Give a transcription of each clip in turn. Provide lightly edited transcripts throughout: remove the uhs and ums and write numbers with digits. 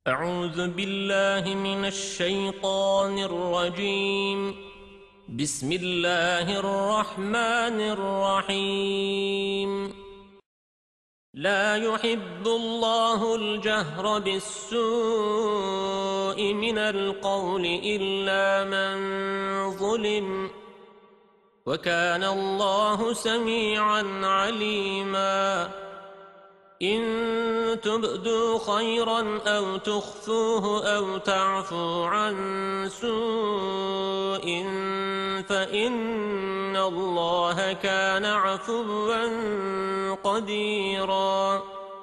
أعوذ بالله من الشيطان الرجيم. بسم الله الرحمن الرحيم. لا يحب الله الجهر بالسوء من القول إلا من ظلم، وكان الله سميعا عليما. إن تبدوا خيرا أو تخفوه أو تعفوا عن سوء فإن الله كان عفوا قديرا.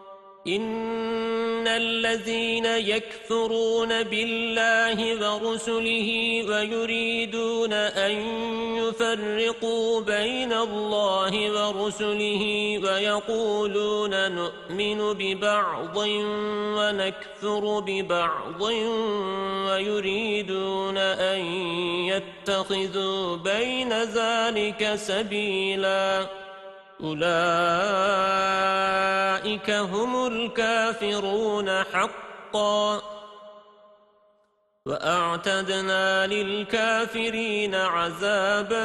إن الذين يكفرون بالله ورسله ويريدون أن يفرقوا بين الله ورسله ويقولون نؤمن ببعض ونكفر ببعض ويريدون أن يتخذوا بين ذلك سبيلا، أولئك هم الكافرون حقا، وأعتدنا للكافرين عذابا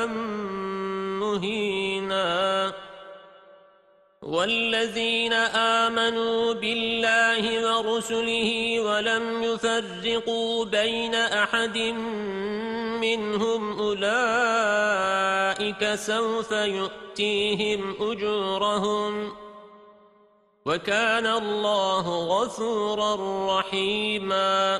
مهينا. والذين آمنوا بالله ورسله ولم يفرقوا بين أحد منهم أولئك سوف يؤتيهم أجورهم، وكان الله غفورا رحيما.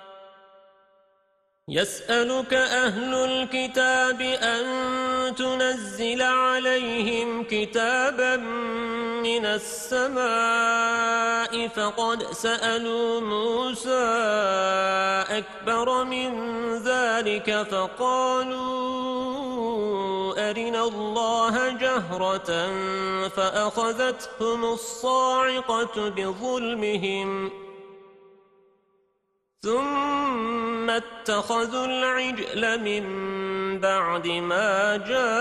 يسألك أهل الكتاب أن تنزل عليهم كتابا من السماء فقد سألوا موسى أكبر من ذلك فقالوا أرنا الله جهرة فأخذتهم الصاعقة بظلمهم ثم اتخذوا العجل من بعد ما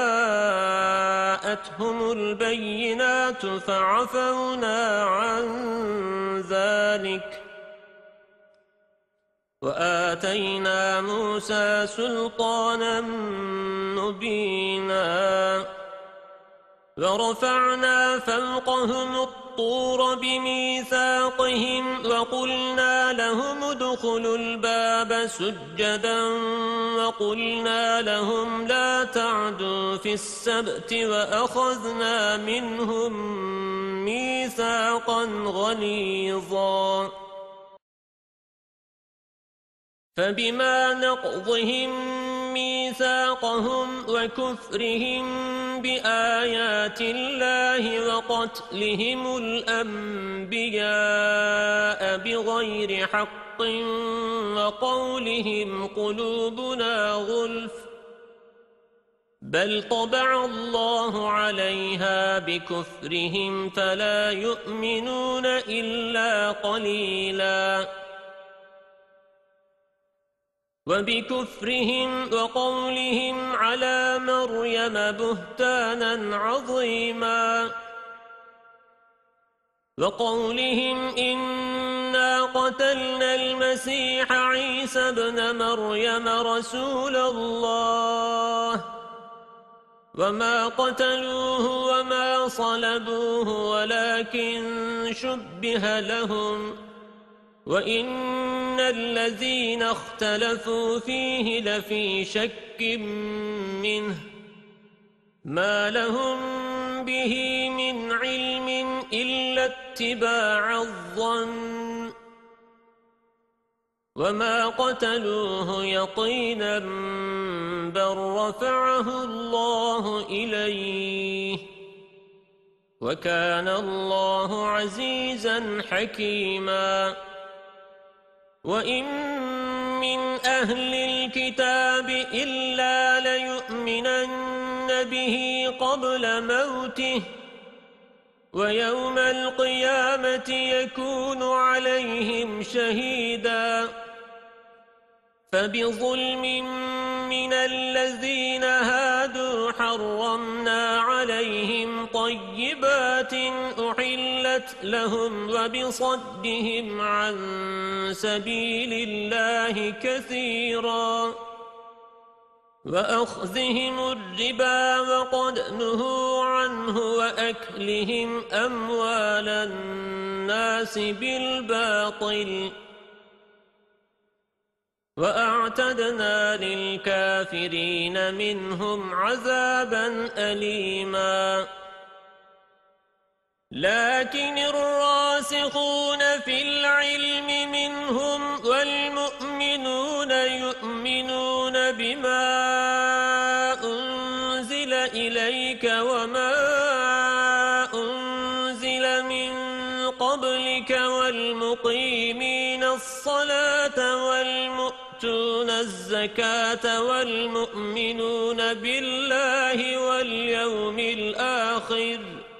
جاءتهم البينات فعفونا عن ذلك، وآتينا موسى سلطانا مبينا. ورفعنا فوقهم الطور بميثاقهم وقلنا لهم ادخلوا الباب سجدا وقلنا لهم لا تعدوا في السبت وأخذنا منهم ميثاقا غليظا. فبما نقضهم ميثاقهم وكفرهم بآيات الله وقتلهم الأنبياء بغير حق وقولهم قلوبنا غلف بل طبع الله عليها بكفرهم فلا يؤمنون إلا قليلا. وبكفرهم وقولهم على مريم بهتانا عظيما، وقولهم إنا قتلنا المسيح عيسى ابن مريم رسول الله وما قتلوه وما صلبوه ولكن شبه لهم، وإن الذين اختلفوا فيه لفي شك منه ما لهم به من علم إلا اتباع الظن، وما قتلوه يقينا بل رفعه الله إليه، وكان الله عزيزا حكيما. وإن من أهل الكتاب إلا ليؤمنن به قبل موته ويوم القيامة يكون عليهم شهيدا. فبظلم من الذين هادوا حرمنا عليهم طيبات أحلت قتلهم وبصدهم عن سبيل الله كثيرا وأخذهم الربا وقد نهوا عنه وأكلهم أموال الناس بالباطل وأعتدنا للكافرين منهم عذابا أليما لكن الراسخون في العلم منهم والمؤمنون يؤمنون بما أنزل إليك وما أنزل من قبلك والمقيمين الصلاة والمؤتون الزكاة والمؤمنون بالله واليوم الآخر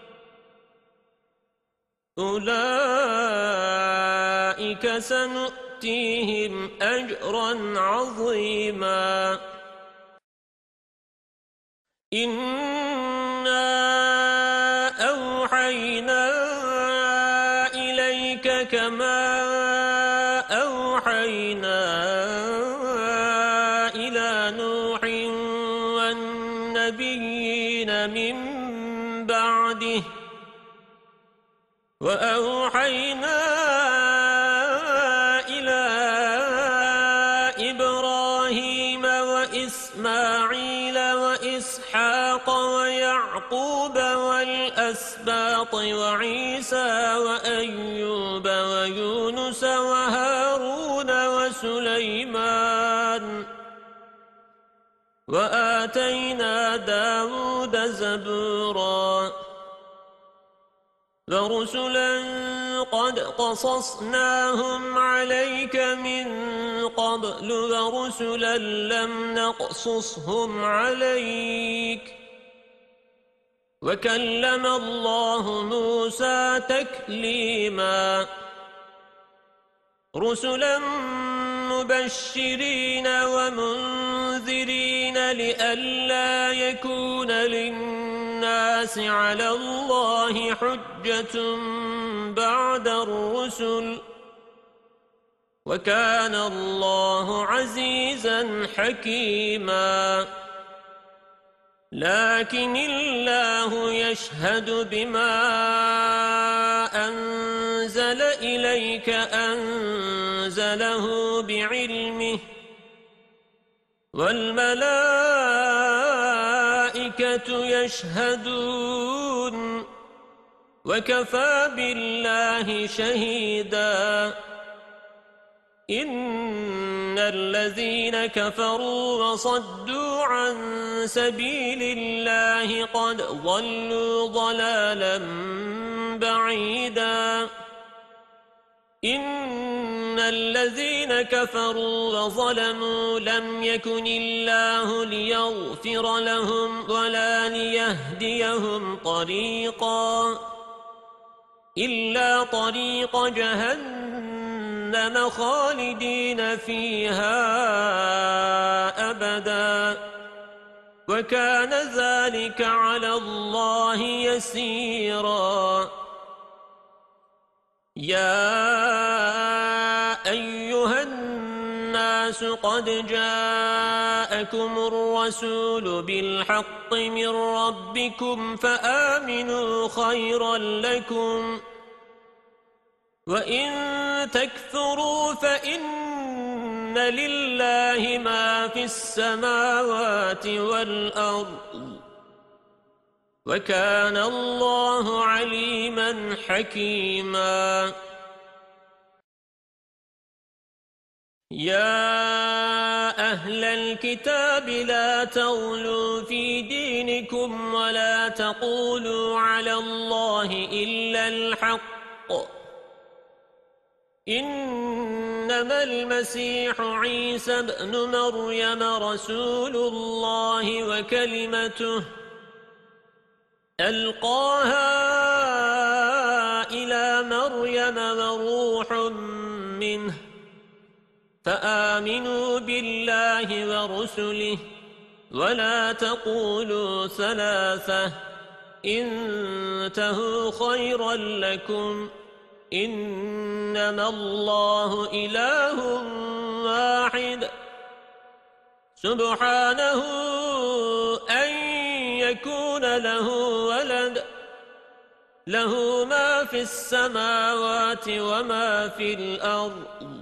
أولئك سنؤتيهم أجرا عظيما إنا أوحينا إليك كما أوحينا إلى نوح والنبيين من بعده وأوحينا إلى إبراهيم وإسماعيل وإسحاق ويعقوب والأسباط وعيسى وأيوب ويونس وهارون وسليمان وآتينا داود زبورا ورسلا قد قصصناهم عليك من قبل ورسلا لم نقصصهم عليك وكلم الله موسى تكليما رسلا مبشرين ومنذرين لئلا يكون للناس على الله حجة بعد الرسل وكان الله عزيزا حكيما لكن الله يشهد بما أنزل إليك أنزله بعلمه والملائكة يشهدون وكفى بالله شهيدا إن الذين كفروا وصدوا عن سبيل الله قد ضلوا ضلالا بعيدا إن الذين كفروا وظلموا لم يكن الله ليغفر لهم ولا ليهديهم طريقا إلا طريق جهنم خالدين فيها أبدا وكان ذلك على الله يسيرا يا أيها الناس قد جاءكم الرسول بالحق من ربكم فآمنوا خيرا لكم وإن تكفروا فإن لله ما في السماوات والأرض وكان الله عليما حكيما يا أهل الكتاب لا تغلوا في دينكم ولا تقولوا على الله إلا الحق إنما المسيح عيسى ابن مريم رسول الله وكلمته ألقاها إلى مريم وروح منه فآمنوا بالله ورسله ولا تقولوا ثلاثة انتهوا خيرا لكم إنما الله إله واحد سبحانه أن يكون له ولد له ما في السماوات وما في الأرض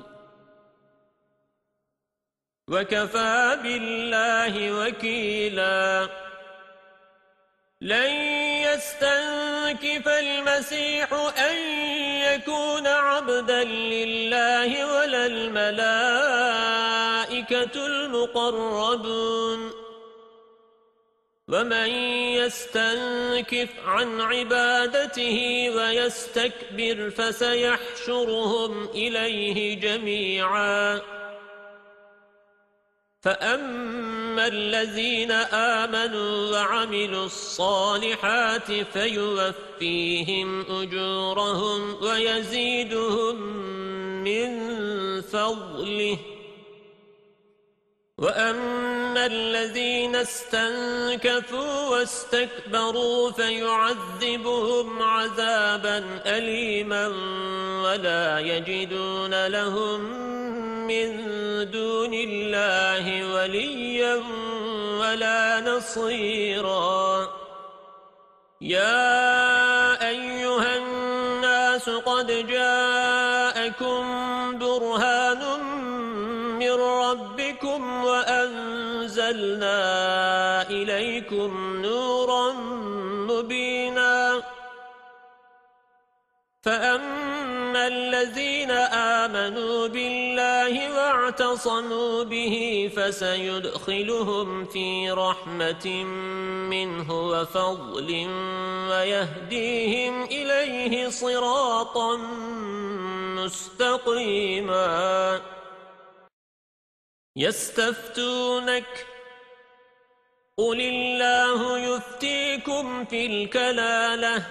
وكفى بالله وكيلا لن يستنكف المسيح أن يكون عبدا لله ولا الملائكة المقربون ومن يستنكف عن عبادته ويستكبر فسيحشرهم إليه جميعا فأما الذين آمنوا وعملوا الصالحات فيوفيهم أجورهم ويزيدهم من فضله وأما الذين استنكفوا واستكبروا فيعذبهم عذابا أليما ولا يجدون لهم من دون الله وليا ولا نصيرا يا أيها الناس قد جاءكم برهان من ربكم وأنزلنا إليكم نورا مبينا فأما الذين آمنوا بالله واعتصموا به فسيدخلهم في رحمة منه وفضل ويهديهم إليه صراطا مستقيما يستفتونك قل الله يفتيكم في الكلالة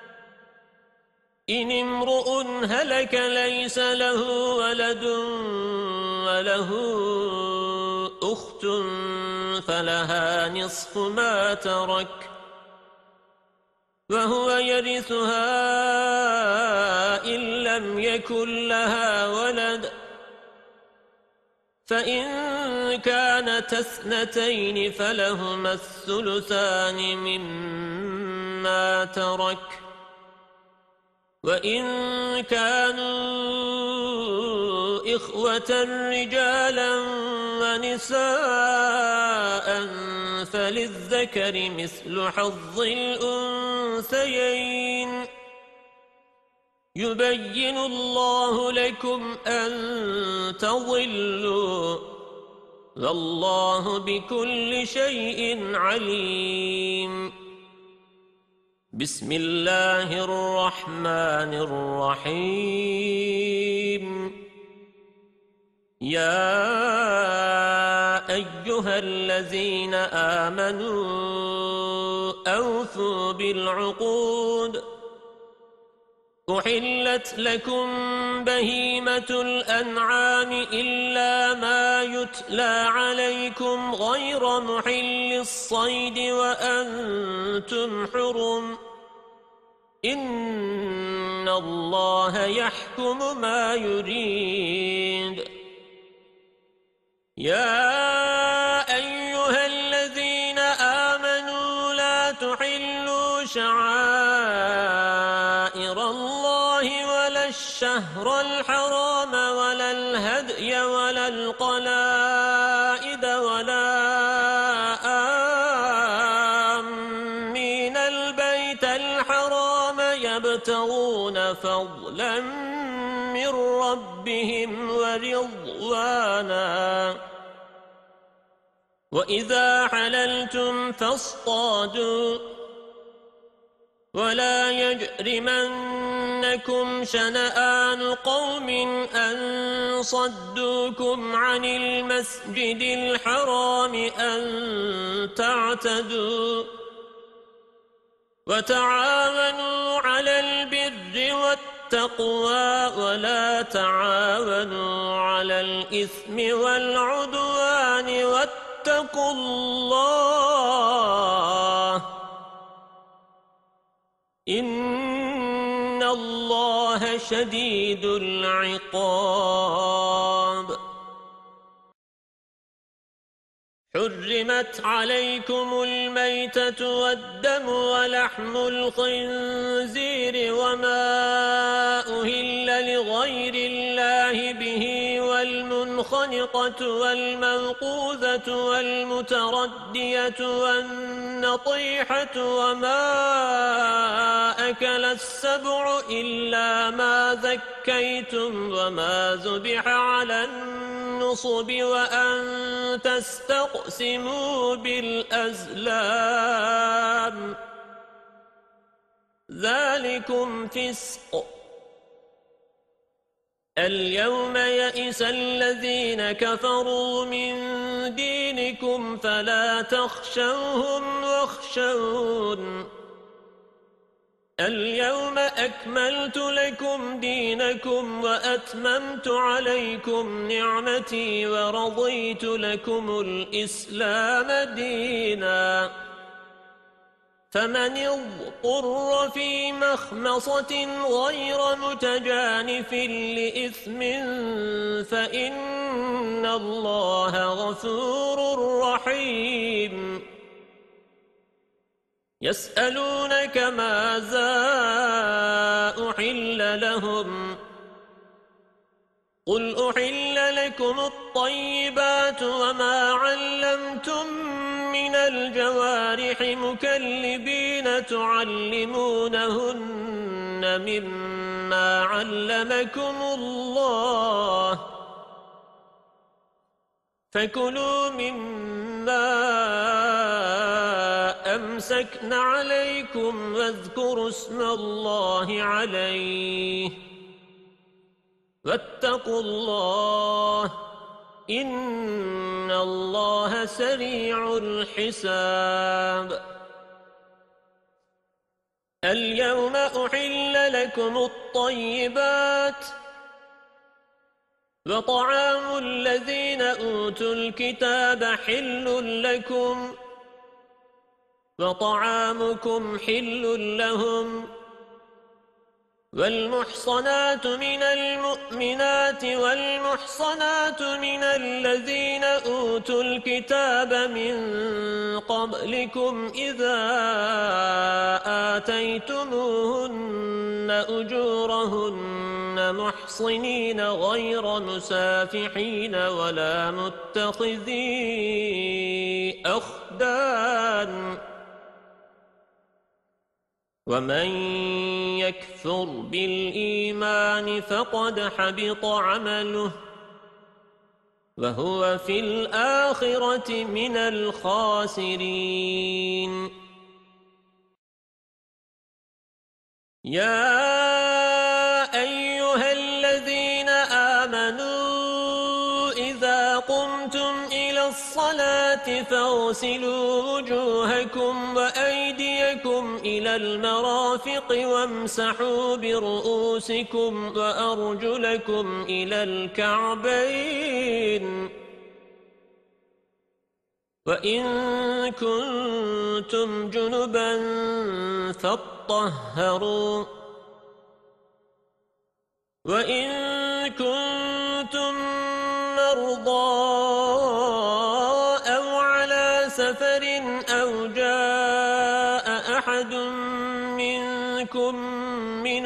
إن امرؤ هلك ليس له ولد وله أخت فلها نصف ما ترك وهو يرثها إن لم يكن لها ولد فإن كانت اثنتين فلهما الثلثان مما ترك وإن كانوا إخوة رجالا ونساء فللذكر مثل حظ الأنثيين يبين الله لكم أن تضلوا والله بكل شيء عليم بسم الله الرحمن الرحيم يا أيها الذين آمنوا أوفوا بالعقود أحلت لكم بهيمة الأنعام إلا ما يتلى عليكم غير محل الصيد وأنتم حرم إن الله يحكم ما يريد يا أيها الذين آمنوا لا تحلوا شعائر الله ولا الشهر الحرام ولا الهدي ولا القلائد ولا آمين البيت الحرام يبتغون فضلا من ربهم ورضوانا وإذا حللتم فاصطادوا ولا يجرمنكم شنآن قوم أن صدوكم عن المسجد الحرام أن تعتدوا وتعاونوا على البر والتقوى ولا تعاونوا على الإثم والعدوان واتقوا الله إن الله شديد العقاب. حرمت عليكم الميتة والدم ولحم الخنزير وما أهل لغير الله به والمنخنقة والموقوذة والمتردية والنطيحة وما أكل السبع إلا ما ذكيتم وما ذبح على النصب وأن تستقسموا بالأزلام ذلكم فسق. اليوم يئس الذين كفروا من دينكم فلا تخشوهم واخشون. اليوم أكملت لكم دينكم وأتممت عليكم نعمتي ورضيت لكم الإسلام دينا. فمن اضطر في مخمصة غير متجانف لإثم فإن الله غفور رحيم. يسألونك ماذا أحل لهم قل أحل لكم الطيبات وما علمتم من الجوارح مكلبين تعلمونهن مما علمكم الله فكلوا مما أمسكن عليكم واذكروا اسم الله عليه واتقوا الله إن الله سريع الحساب. اليوم أحل لكم الطيبات وطعام الذين أوتوا الكتاب حل لكم وطعامكم حل لهم والمحصنات من المؤمنات والمحصنات من الذين أوتوا الكتاب من قبلكم إذا آتيتموهن أجورهن محصنين غير مسافحين ولا متخذي أخدان. ومن يكفر بالإيمان فقد حبط عمله وهو في الآخرة من الخاسرين. يا أيها الذين آمنوا إذا قمتم إلى الصلاة فاغسلوا وجوهكم وأيديكم إلى المرافق وامسحوا برؤوسكم وأرجلكم إلى الكعبين وإن كنتم جنبا فاطهروا وإن كنتم مرضى أو على سفر أو جاء أحد منكم من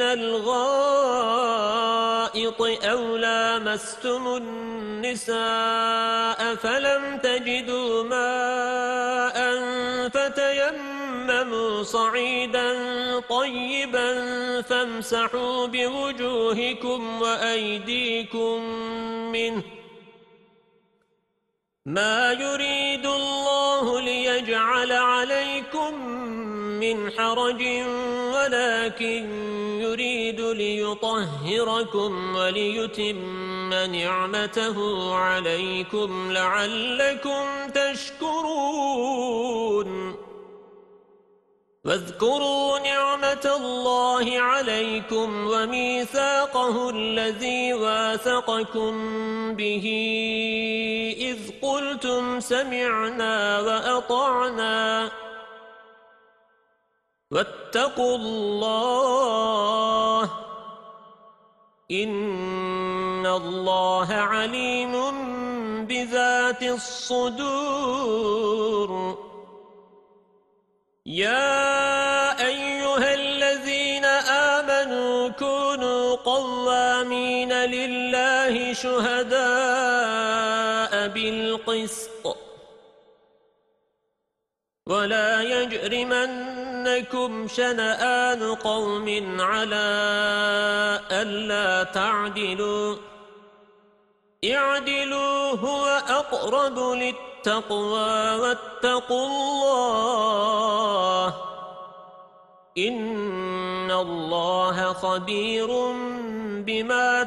الغائط أو لامستم النساء فلم تجدوا ماء فتيمموا صعيدا طيبا فامسحوا بوجوهكم وأيديكم منه ما يريد الله ليجعل عليكم من حرج ولكن يريد ليطهركم وليتم نعمته عليكم لعلكم تشكرون. واذكروا نعمة الله عليكم وميثاقه الذي واثقكم به إذ قلتم سمعنا وأطعنا واتقوا الله إن الله عليم بذات الصدور يا أيها الذين آمنوا كونوا قوامين لله شهداء بالقسط ولا يجرمنكم شنآن قوم على ألا تعدلوا اعدلوا هو أقرب للتقوى واتقوا الله إن الله خبير بما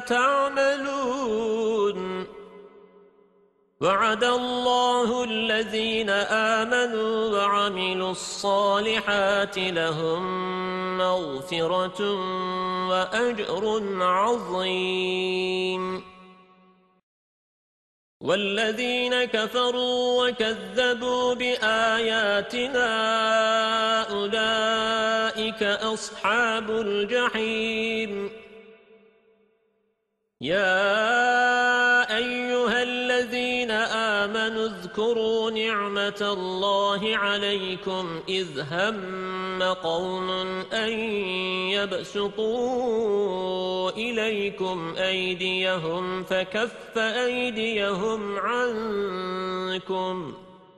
تعملون وعد الله الذين آمنوا وعملوا الصالحات لهم مغفرة وأجر عظيم والذين كفروا وكذبوا بآياتنا أولئك أصحاب الجحيم يا أيها الذين آمنوا اذكروا نعمة الله عليكم إذ هم قوم أن يبسطوا إليكم أيديهم فكف أيديهم عنكم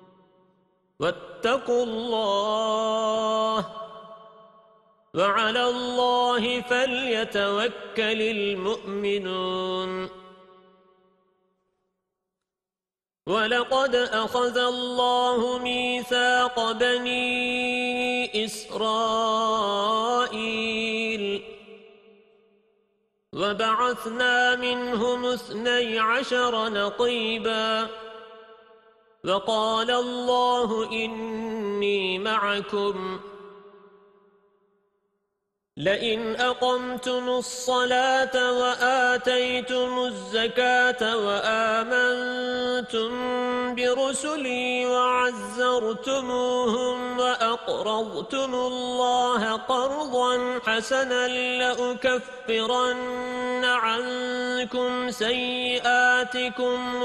واتقوا الله وعلى الله فليتوكل المؤمنون ولقد أخذ الله ميثاق بني إسرائيل وبعثنا منهم 12 نقيبا وقال الله إني معكم لئن أقمتم الصلاة وآتيتم الزكاة وآمنتم برسلي وعزرتموهم وأقرضتم الله قرضا حسنا لأكفرن عنكم سيئاتكم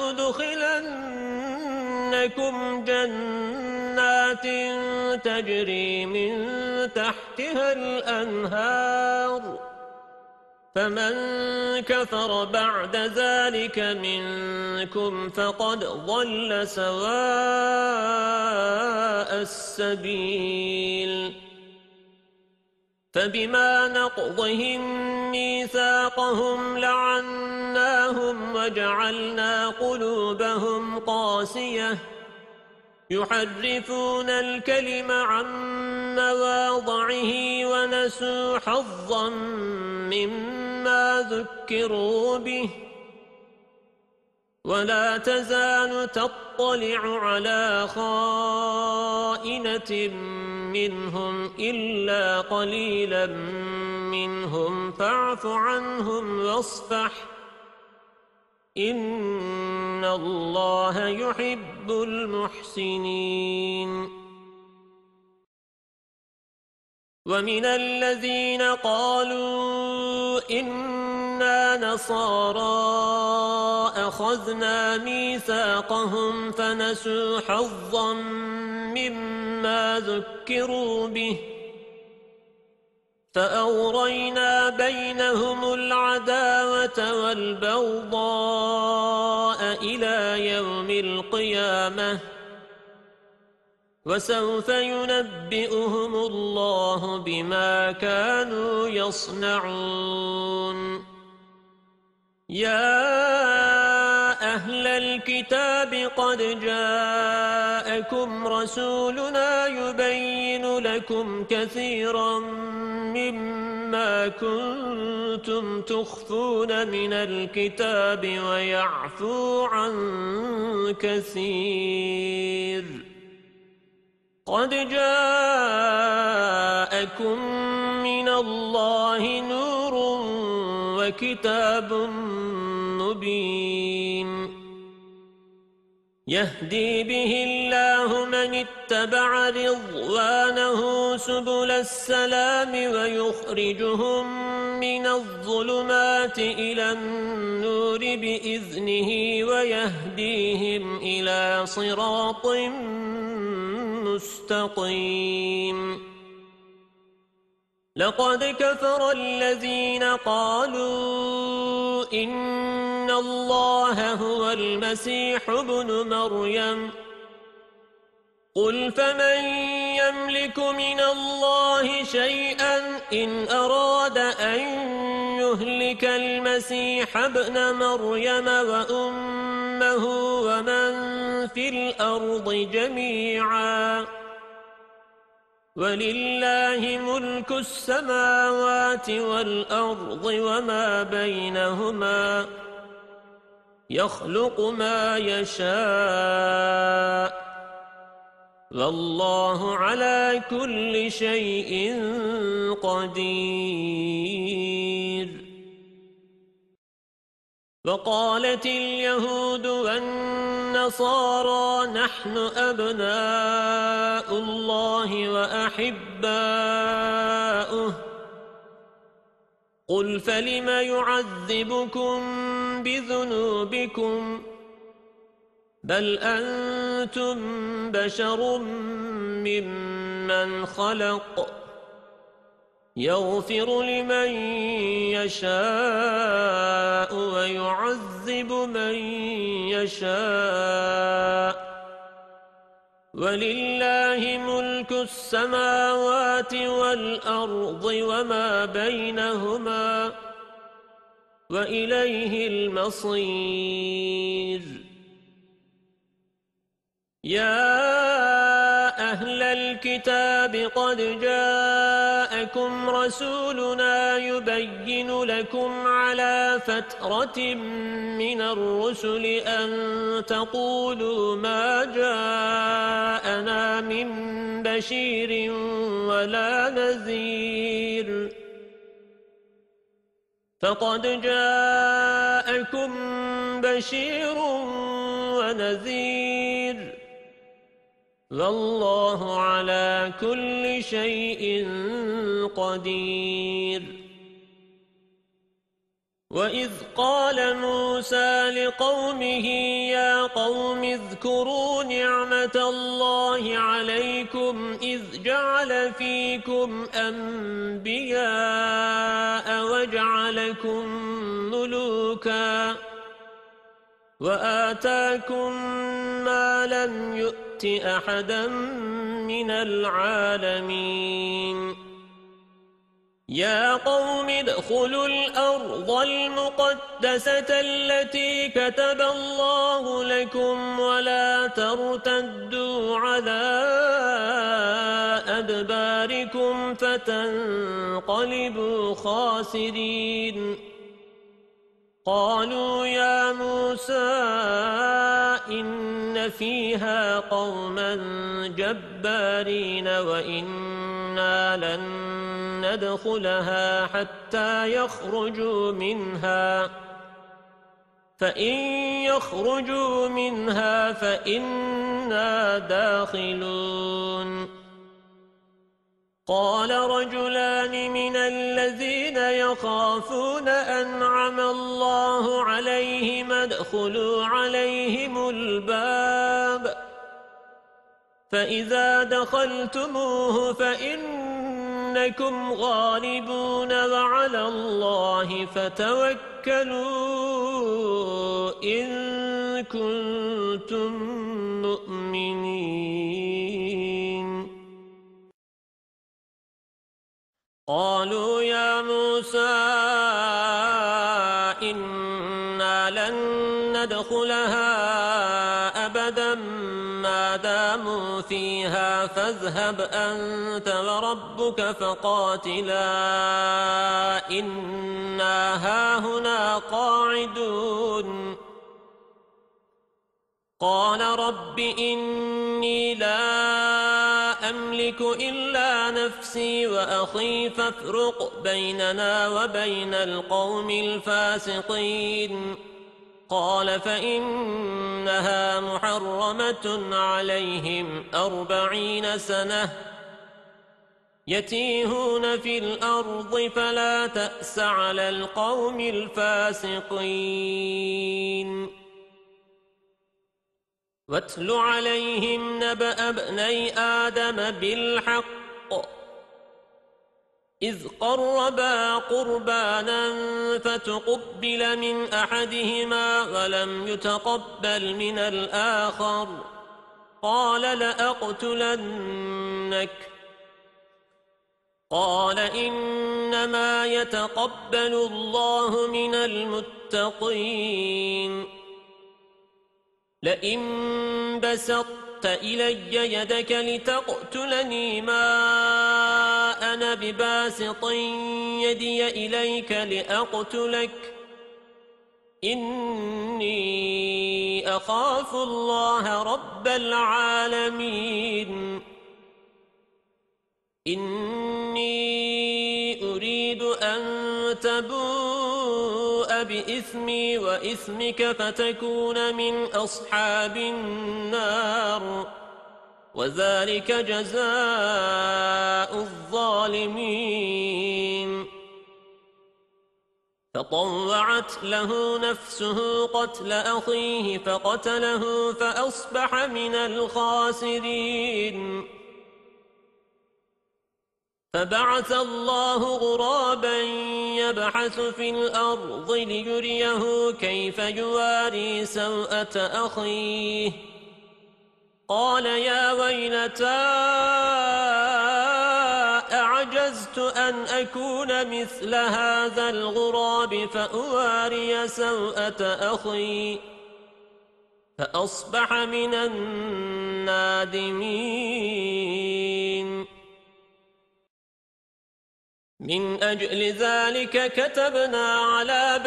ولأدخلنكم جنات تجري من تحتها الأنهار فمن كفر بعد ذلك منكم فقد ضل سواء السبيل فبما نقضهم ميثاقهم لعناهم وجعلنا قلوبهم قاسية يحرفون الكلم عن مواضعه ونسوا حظا مما ذكروا به ولا تزال تطلع على خائنة منهم إلا قليلا منهم فاعف عنهم واصفح إن الله يحب المحسنين ومن الذين قالوا إنا نصارى أخذنا ميثاقهم فنسوا حظا مما ذكروا به فأغرينا بينهم العداوة والبغضاء إلى يوم القيامة وسوف ينبئهم الله بما كانوا يصنعون يا أهل الكتاب قد جاءكم رسولنا يبين لكم كثيرا مما كنتم تخفون من الكتاب ويعفو عن كثير قد جاءكم من الله نور وكتاب مبين يهدي به الله من اتبع رضوانه سبل السلام ويخرجهم من الظلمات إلى النور بإذنه ويهديهم إلى صراط مستقيم لقد كفر الذين قالوا إن الله هو المسيح ابن مريم قل فمن يملك من الله شيئا إن أراد أن يهلك المسيح ابن مريم وأمه ومن في الأرض جميعا ولله ملك السماوات والأرض وما بينهما يخلق ما يشاء والله على كل شيء قدير وقالت اليهود والنصارى نحن أبناء الله وأحباؤه قل فلم يعذبكم بذنوبكم بل أنتم بشر ممن خلق يغفر لمن يشاء ويعذب من يشاء ولله ملك السماوات والأرض وما بينهما وإليه المصير يا أهل الكتاب قد جاءكم رسولنا يبين لكم على فترة من الرسل أن تقولوا ما جاءنا من بشير ولا نذير فقد جاءكم بشير ونذير والله على كل شيء قدير وإذ قال موسى لقومه يا قوم اذكروا نعمة الله عليكم إذ جعل فيكم أنبياء وجعلكم ملوكا وآتاكم ما لم يؤت أحدا من العالمين يا قوم ادخلوا الأرض المقدسة التي كتب الله لكم ولا ترتدوا على أدباركم فتنقلبوا خاسرين قالوا يا موسى إن فيها قوما جبارين وإنا لن ندخلها حتى يخرجوا منها فإن يخرجوا منها فإنا داخلون قال رجلان من الذين يخافون أنعم الله عليهم ادخلوا عليهم الباب فإذا دخلتموه فإنكم غالبون وعلى الله فتوكلوا إن كنتم مؤمنين قالوا يا موسى إنا لن ندخلها أبدا ما داموا فيها فاذهب أنت وربك فقاتلا إنا هاهنا قاعدون قال رب إني لا أملك إلا نفسي وأخي فافرق بيننا وبين القوم الفاسقين قال فإنها محرمة عليهم 40 سنة يتيهون في الأرض فلا تأس على القوم الفاسقين واتل عليهم نبأ ابني آدم بالحق إذ قربا قربانا فتقبل من أحدهما ولم يتقبل من الآخر قال لأقتلنك قال إنما يتقبل الله من المتقين لئن بسطت إلي يدك لتقتلني ما أنا بباسط يدي إليك لأقتلك إني أخاف الله رب العالمين إني أريد أن تبوء بإثمي وإثمك فتكون من أصحاب النار وذلك جزاء الظالمين فطوعت له نفسه قتل أخيه فقتله فأصبح من الخاسرين فبعث الله غرابا يبحث في الأرض ليريه كيف يواري سوءة أخيه قال يا ويلتى أعجزت أن أكون مثل هذا الغراب فأواري سوءة أخي فأصبح من النادمين من أجل ذلك كتبنا على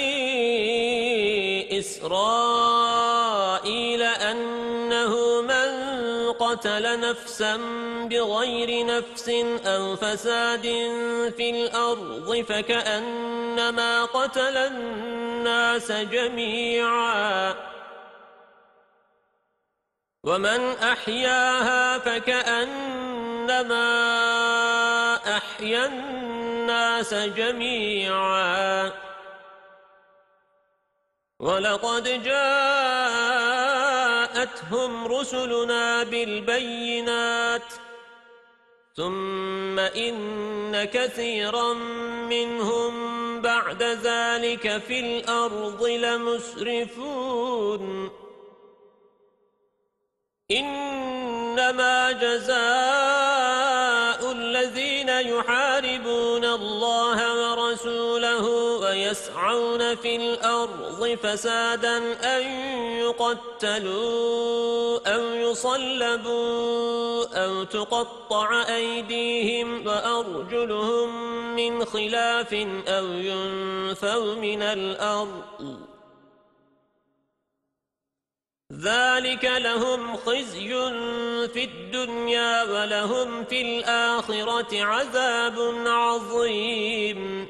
بني إسرائيل أنه من قتل نفسا بغير نفس أو فساد في الأرض فكأنما قتل الناس جميعا ومن أحياها فكأنما أحيا الناس جميعا ولقد جاءتهم رسلنا بالبينات ثم إن كثيرا منهم بعد ذلك في الأرض لمسرفون إنما جزاء الذين يحاربون الله ورسوله ويسعون في الأرض فسادا أن يقتلوا أو يصلبوا أو تقطع أيديهم وأرجلهم من خلاف أو ينفوا من الأرض ذلك لهم خزي في الدنيا ولهم في الآخرة عذاب عظيم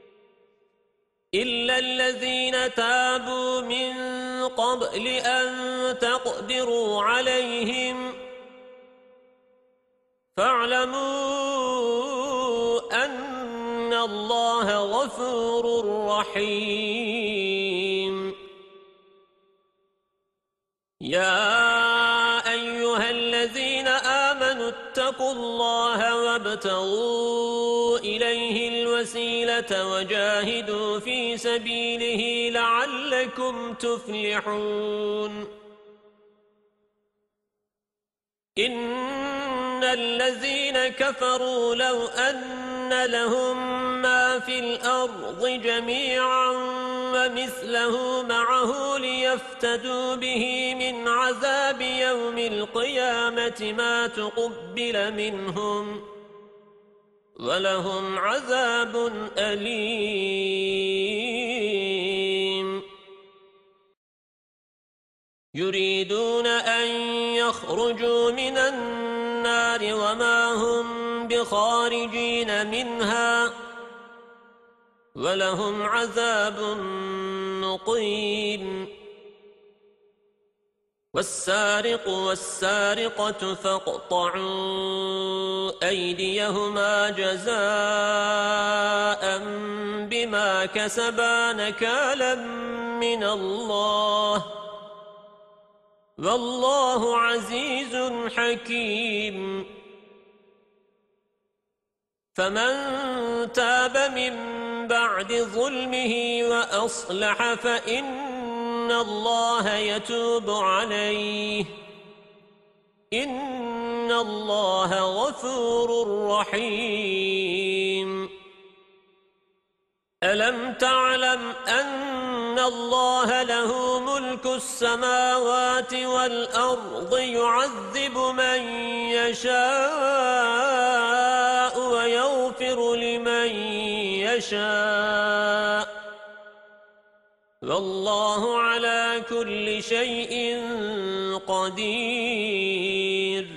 إلا الذين تابوا من قبل أن تقدروا عليهم فاعلموا أن الله غفور رحيم يا أيها الذين آمنوا اتقوا الله وابتغوا إليه الوسيلة وجاهدوا في سبيله لعلكم تفلحون إن الذين كفروا لو أن لهم ما في الأرض جميعا ومثله معه ليفتدوا به من عذاب يوم القيامة ما تقبل منهم ولهم عذاب أليم يريدون أن يخرجوا من النار وما هم بخارجين منها ولهم عذاب مقيم والسارق والسارقة فاقطعوا أيديهما جزاء بما كسبا نكالا من الله والله عزيز حكيم فمن تاب من بعد ظلمه وأصلح فإن الله يتوب عليه إن الله غفور رحيم ألم تعلم أن الله له ملك السماوات والأرض يعذب من يشاء ويغفر لمن يشاء والله على كل شيء قدير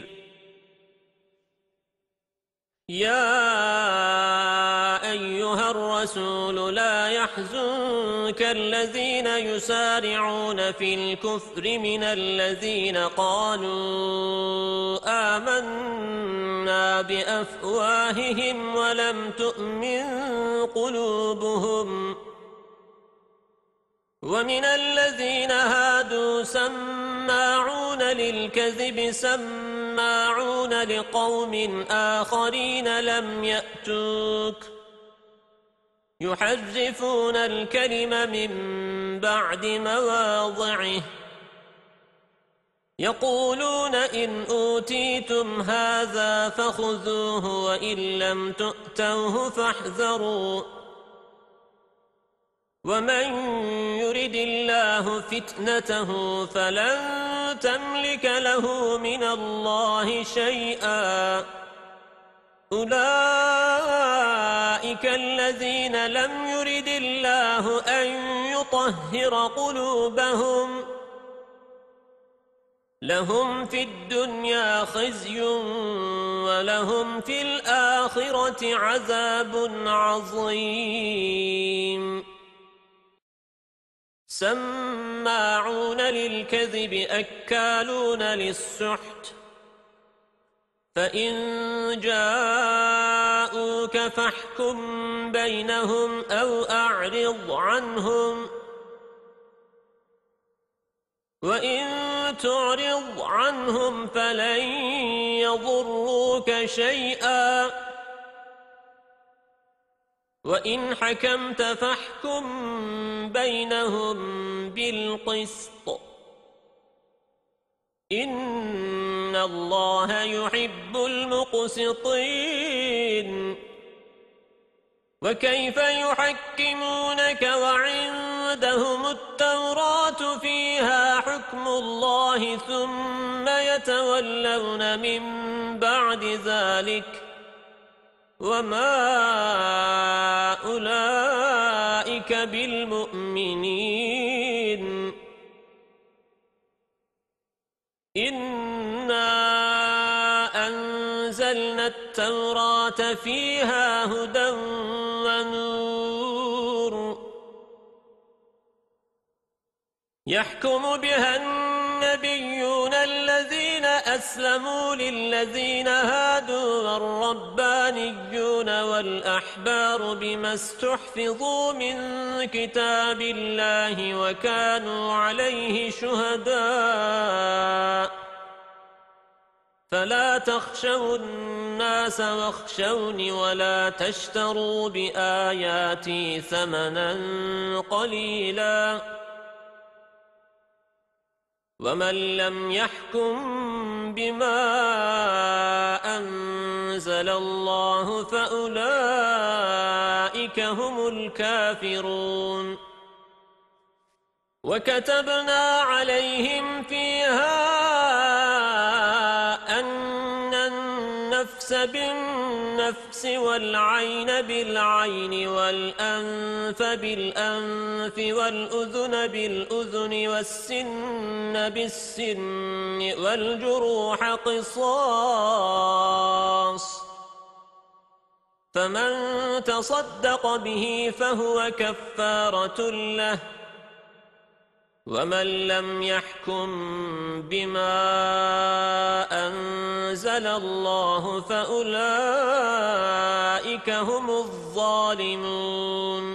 يا أيها الرسول لا يحزنك الذين يسارعون في الكفر من الذين قالوا آمنا بأفواههم ولم تؤمن قلوبهم ومن الذين هادوا سماعون للكذب سماعون لقوم آخرين لم يأتوك يحرفون الكلم من بعد مواضعه يقولون إن أوتيتم هذا فخذوه وإن لم تؤتوه فاحذروا ومن يرد الله فتنته فلن تملك له من الله شيئا أولئك الذين لم يرد الله أن يطهر قلوبهم لهم في الدنيا خزي ولهم في الآخرة عذاب عظيم سماعون للكذب أكالون للسحت فإن جاءوك فاحكم بينهم أو أعرض عنهم وإن تعرض عنهم فلن يضروك شيئا وإن حكمت فاحكم بينهم بالقسط إن الله يحب المقسطين وكيف يحكمونك وعندهم التوراة فيها حكم الله ثم يتولون من بعد ذلك وما أولئك بالمؤمنين إنا أنزلنا التوراة فيها هدى ونور يحكم بها النبيون الذين أسلموا للذين هادوا والربانيون والأحبار بما استحفظوا من كتاب الله وكانوا عليه شهداء فلا تخشوا الناس واخشوني ولا تشتروا بآياتي ثمنا قليلا ومن لم يحكم بما أنزل الله فأولئك هم الكافرون وكتبنا عليهم فيها أن النفس بالنفس والعين بالعين والأنف بالأنف والأذن بالأذن والسن بالسن والجروح قصاص فمن تصدق به فهو كفارة له ومن لم يحكم بما أنزل الله فأولئك هم الظالمون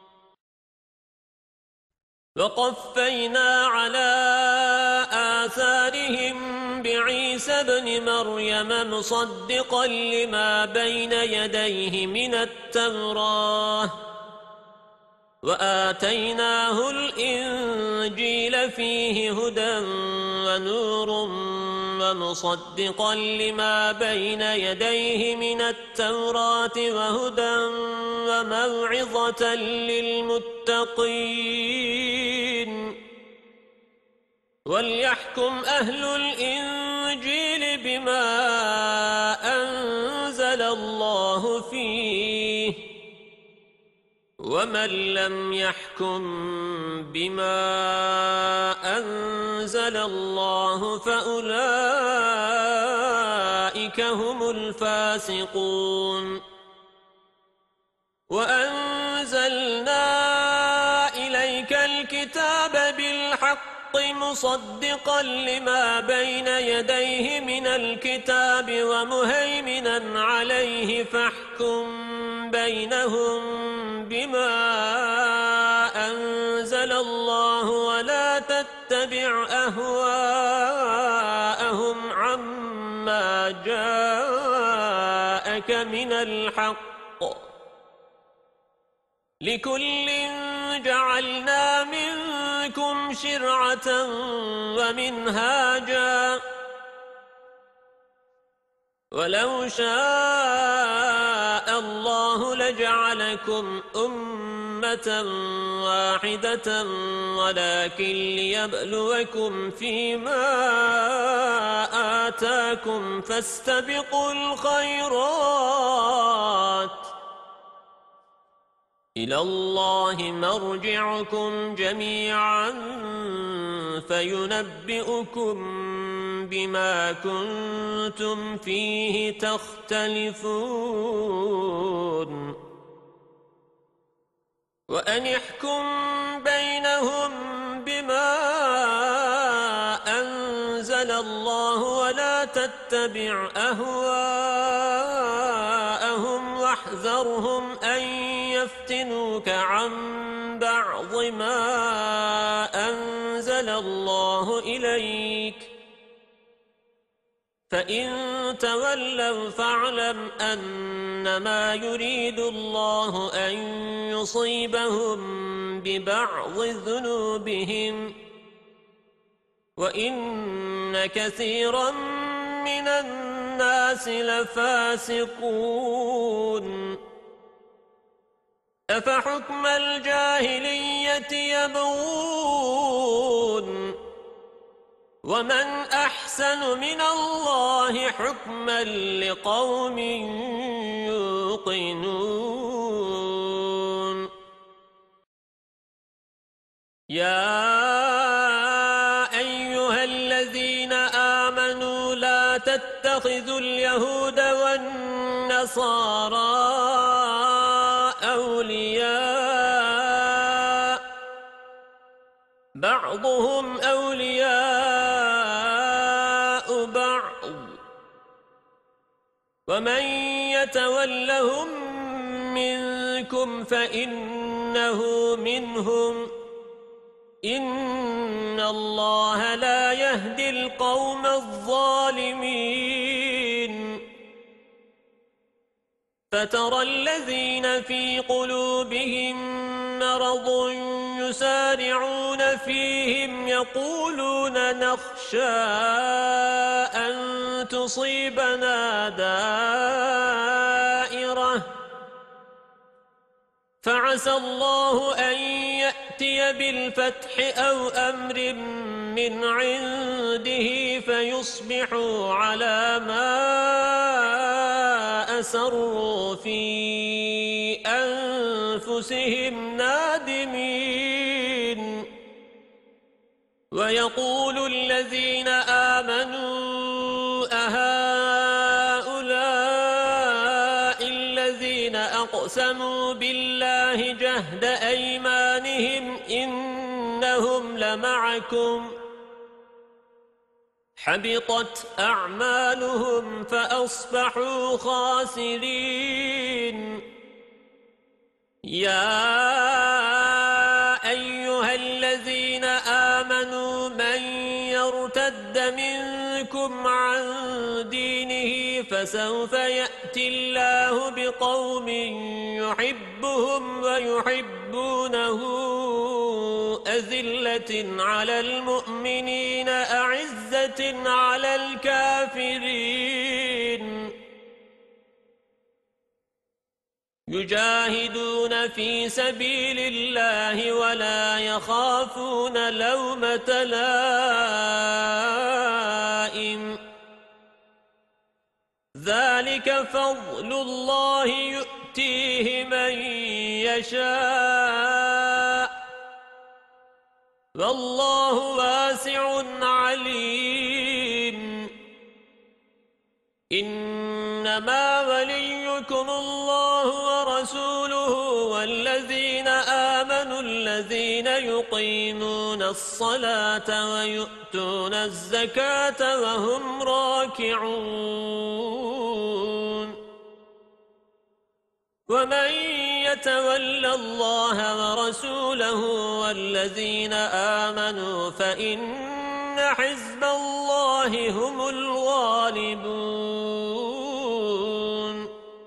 وقفينا على آثارهم بعيسى ابن مريم مصدقا لما بين يديه من التوراة وآتيناه الإنجيل فيه هدى ونور ومصدقا لما بين يديه من التوراة وهدى وموعظة للمتقين وليحكم أهل الإنجيل بما أنزل الله فيه ومن لم يحكم بما أنزل الله فأولئك هم الفاسقون وأنزلنا إليك الكتاب بالحق مصدقا لما بين يديه من الكتاب ومهيمنا عليه فاحكم بينهم بما أنزل الله ولا تتبع أهواءهم عما جاءك من الحق لكل جعلنا منكم شرعة ومنهاجا ولو شاء الله لجعلكم أمة واحدة ولكن ليبلوكم فيما آتاكم فاستبقوا الخيرات إلى الله مرجعكم جميعا فينبئكم بما كنتم فيه تختلفون وأن يحكم بينهم بما أنزل الله ولا تتبع أهواءهم واحذرهم أن يفتنوك عن بعض ما أنزل الله إليك فإن تولوا فاعلم أنما يريد الله أن يصيبهم ببعض ذنوبهم وإن كثيرا من الناس لفاسقون أفحكم الجاهلية يبغون ومن أحسن من الله حكما لقوم يوقنون يا أيها الذين آمنوا لا تتخذوا اليهود والنصارى أولياء بعضهم أولياء بعض ومن يتولهم منكم فإنه منهم إن الله لا يهدي القوم الظالمين فترى الذين في قلوبهم مرض يسارعون فيهم يقولون نخشى أن تصيبنا دائرة فعسى الله أن يأتي بالفتح أو أمر من عنده فيصبحوا على ما أسروا في أنفسهم نادمين ويقول الذين آمنوا أهؤلاء الذين أقسموا بالله جهد أيمانهم إنهم معكم حبطت أعمالهم فأصبحوا خاسرين. يا أيها الذين آمنوا من يرتد منكم عن دينه فسوف يأتي الله بقوم يحبهم ويحبونه أذلة على المؤمنين أعزة على الكافرين يجاهدون في سبيل الله ولا يخافون لومة لائم ذلك فضل الله يؤتيه من يشاء والله واسع عليم. إنما وليكم الله ورسوله والذين آمنوا الذين يقيمون الصلاة ويؤتون الزكاة وهم راكعون. ومن يتول الله ورسوله والذين آمنوا فإن حزب الله هم الغالبون.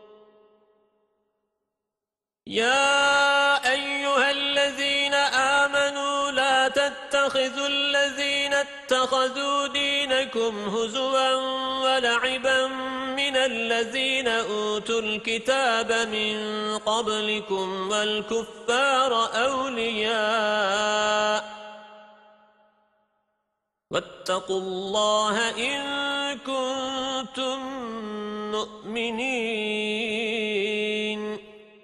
يا أيها الذين آمنوا لا تتخذوا الذين اتخذوا دينكم هزوا ولعبا من الذين أوتوا الكتاب من قبلكم والكفار أولياء واتقوا الله إن كنتم مؤمنين.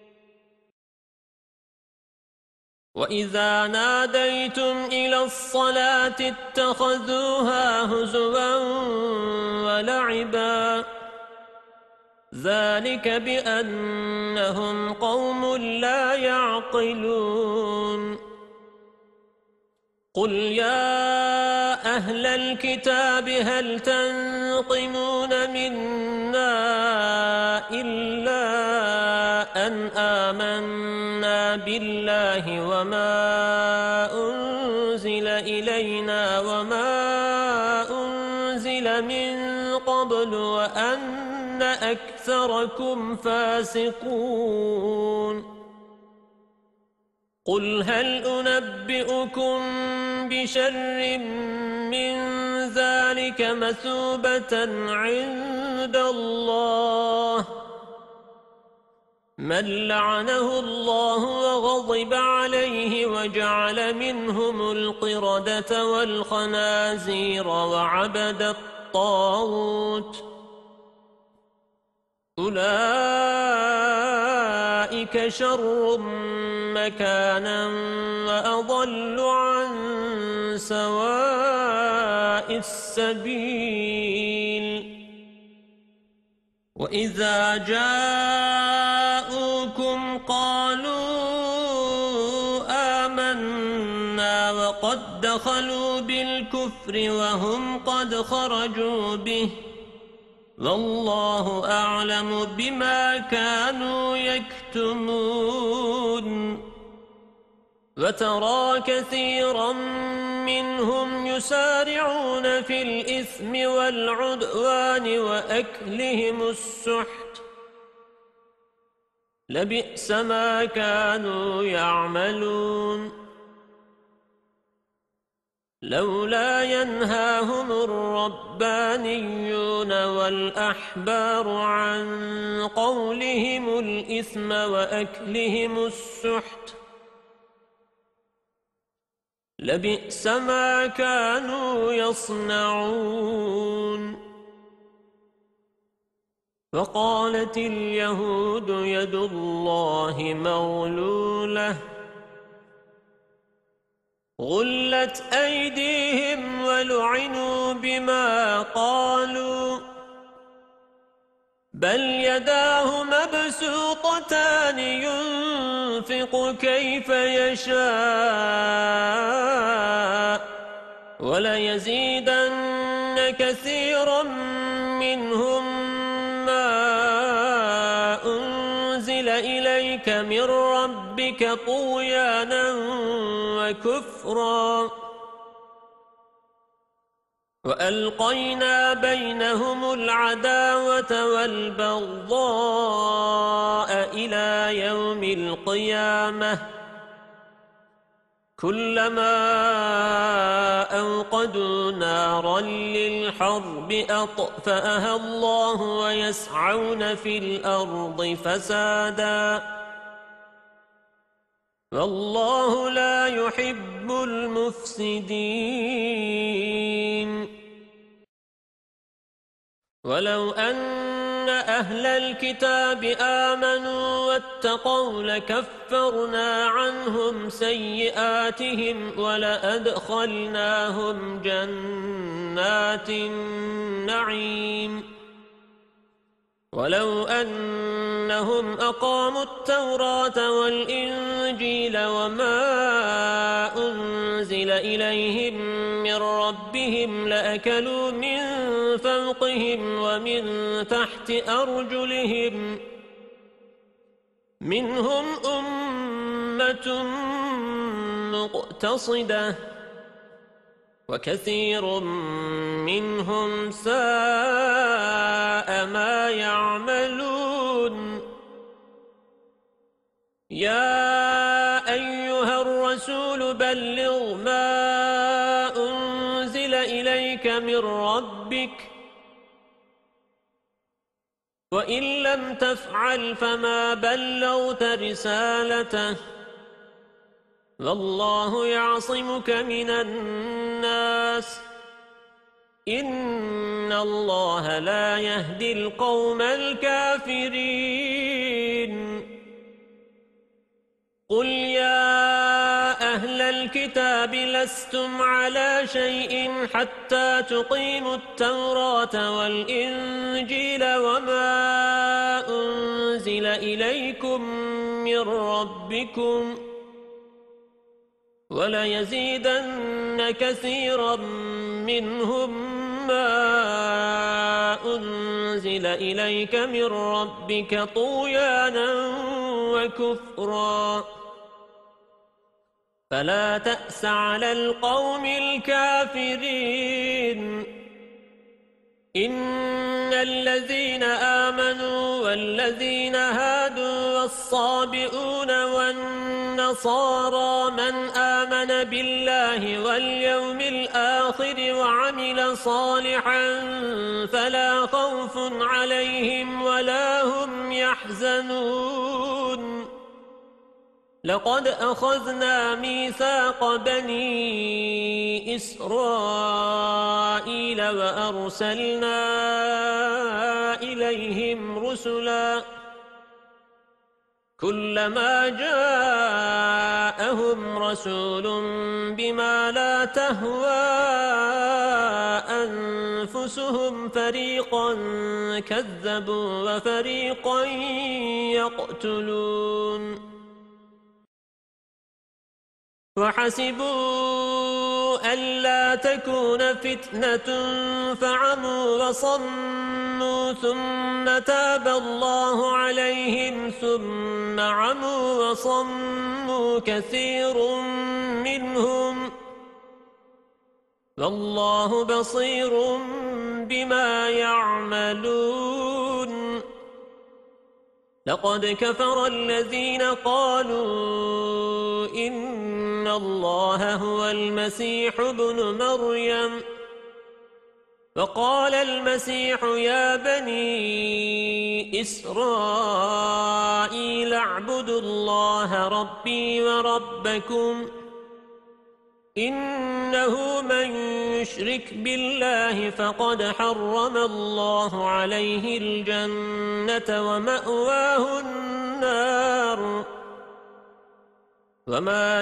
وإذا ناديتم إلى الصلاة اتخذوها هزوا ولعبا ذلك بأنهم قوم لا يعقلون. قل يا أهل الكتاب هل تنقمون منا إلا أن آمنا بالله وما أنزل إلينا وما أنزل من قبل وأن أكثركم فاسقون. قل هل أنبئكم بشر من ذلك مثوبة عند الله من لعنه الله وغضب عليه وجعل منهم القردة والخنازير وعبد الطاغوت أولئك شر مكانا وأضل عن سواء السبيل. وإذا جاءوكم قالوا آمنا وقد دخلوا بالكفر وهم قد خرجوا به والله أعلم بما كانوا يكتمون. وترى كثيرا منهم يسارعون في الإثم والعدوان وأكلهم السحت لبئس ما كانوا يعملون. لولا ينهاهم الربانيون والأحبار عن قولهم الإثم وأكلهم السحت لبئس ما كانوا يصنعون. وقالت اليهود يد الله مغلولة غلت أيديهم ولعنوا بما قالوا بل يداه مبسوطتان ينفق كيف يشاء وليزيدن كثيرا منهم ما أنزل إليك من ربك طغيانا وكفرا وألقينا بينهم العداوة والبغضاء إلى يوم القيامة كلما أوقدوا نارا للحرب أطفأها الله ويسعون في الأرض فسادا والله لا يحب المفسدين ولو أن أهل الكتاب آمنوا واتقوا لكفرنا عنهم سيئاتهم ولأدخلناهم جنات النعيم ولو أنهم أقاموا التوراة والإنجيل وما أنزل إليهم من ربهم لأكلوا من فوقهم ومن تحت أرجلهم منهم أمة مقتصدة وكثير منهم ساء ما يعملون يا أيها الرسول بلغ ما أنزل إليك من ربك وإن لم تفعل فما بلغت رسالته والله يعصمك من الناس إن الله لا يهدي القوم الكافرين قل يا أهل الكتاب لستم على شيء حتى تقيموا التوراة والإنجيل وما أنزل إليكم من ربكم وليزيدن كثيرا منهم ما أنزل إليك من ربك طغيانا وكفرا فلا تأس على القوم الكافرين إن الذين آمنوا والذين هادوا والصابئون والنصارى من آمن بالله واليوم الآخر وعمل صالحا فلا خوف عليهم ولا هم يحزنون لقد أخذنا ميثاق بني إسرائيل وأرسلنا إليهم رسلا كلما جاءهم رسول بما لا تهوى أنفسهم فريقا كذبوا وفريقا يقتلون وحسبوا ألا تكون فتنة فعموا وصموا ثم تاب الله عليهم ثم عموا وصموا كثير منهم والله بصير بما يعملون لقد كفر الذين قالوا إن الله هو المسيح ابن مريم وقال المسيح يا بني إسرائيل اعبدوا الله ربي وربكم إنه من يشرك بالله فقد حرم الله عليه الجنة ومأواه النار وما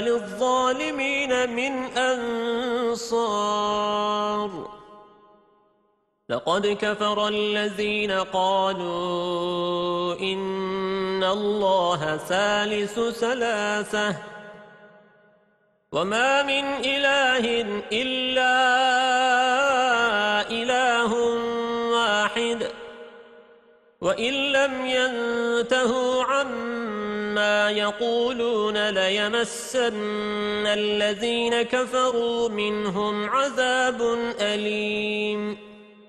للظالمين من أنصار لقد كفر الذين قالوا إن الله ثالث ثلاثة وما من إله إلا إله واحد وإن لم ينتهوا عما يقولون ليمسن الذين كفروا منهم عذاب أليم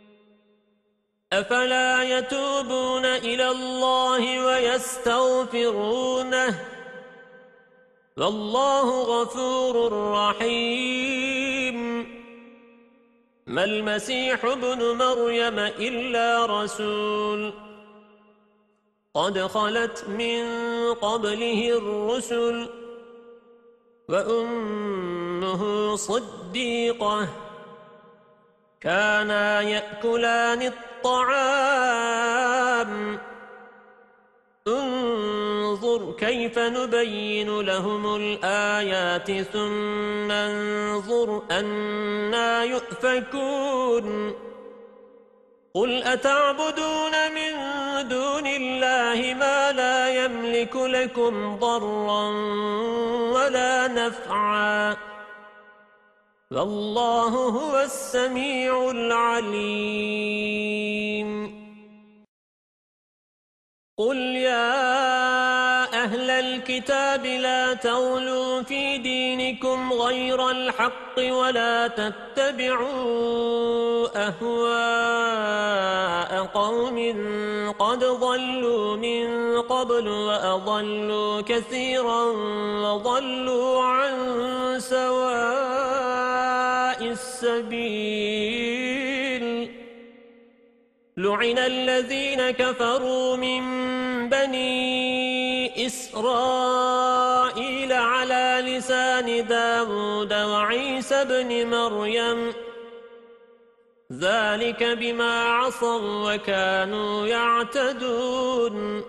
أفلا يتوبون إلى الله ويستغفرونه والله غفور رحيم ما المسيح ابن مريم إلا رسول قد خلت من قبله الرسل وأمه صديقة كانا يأكلان الطعام انظر كيف نبين لهم الآيات ثم انظر أنى يؤفكون قل أتعبدون من دون الله ما لا يملك لكم ضرا ولا نفعا والله هو السميع العليم قل يا أهل الكتاب لا تغلوا في دينكم غير الحق ولا تتبعوا أهواء قوم قد ضلوا من قبل وأضلوا كثيرا وضلوا عن سواء السبيل لعن الذين كفروا من بني إسرائيل على لسان داود وعيسى بن مريم ذلك بما عصوا وكانوا يعتدون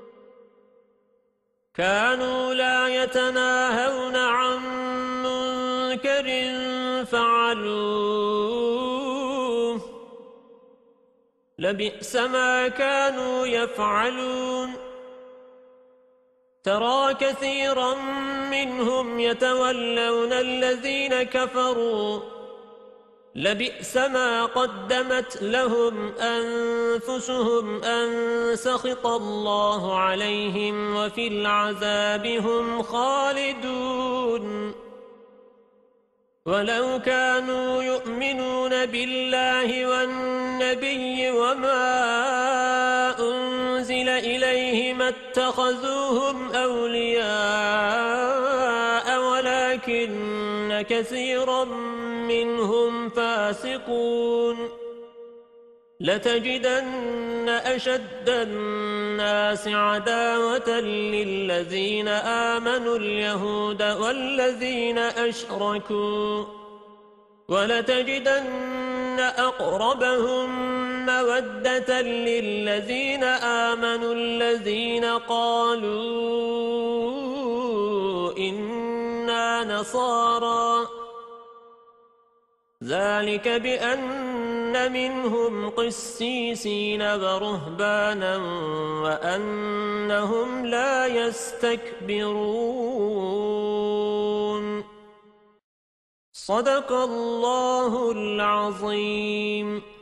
كانوا لا يتناهون عن منكر فعلوه لبئس ما كانوا يفعلون ترى كثيرا منهم يتولون الذين كفروا لبئس ما قدمت لهم أنفسهم أن سخط الله عليهم وفي العذاب هم خالدون ولو كانوا يؤمنون بالله والنبي وما أنزل إليه ما اتخذوهم أولياء ولكن كثيرا منهم فاسقون لتجدن أشد الناس عداوة للذين آمنوا اليهود والذين أشركوا ولتجدن أقربهم مودة للذين آمنوا الذين قالوا إنا نصارى ذلك بأن منهم قسيسين ورهبانا وأنهم لا يستكبرون صدق الله العظيم.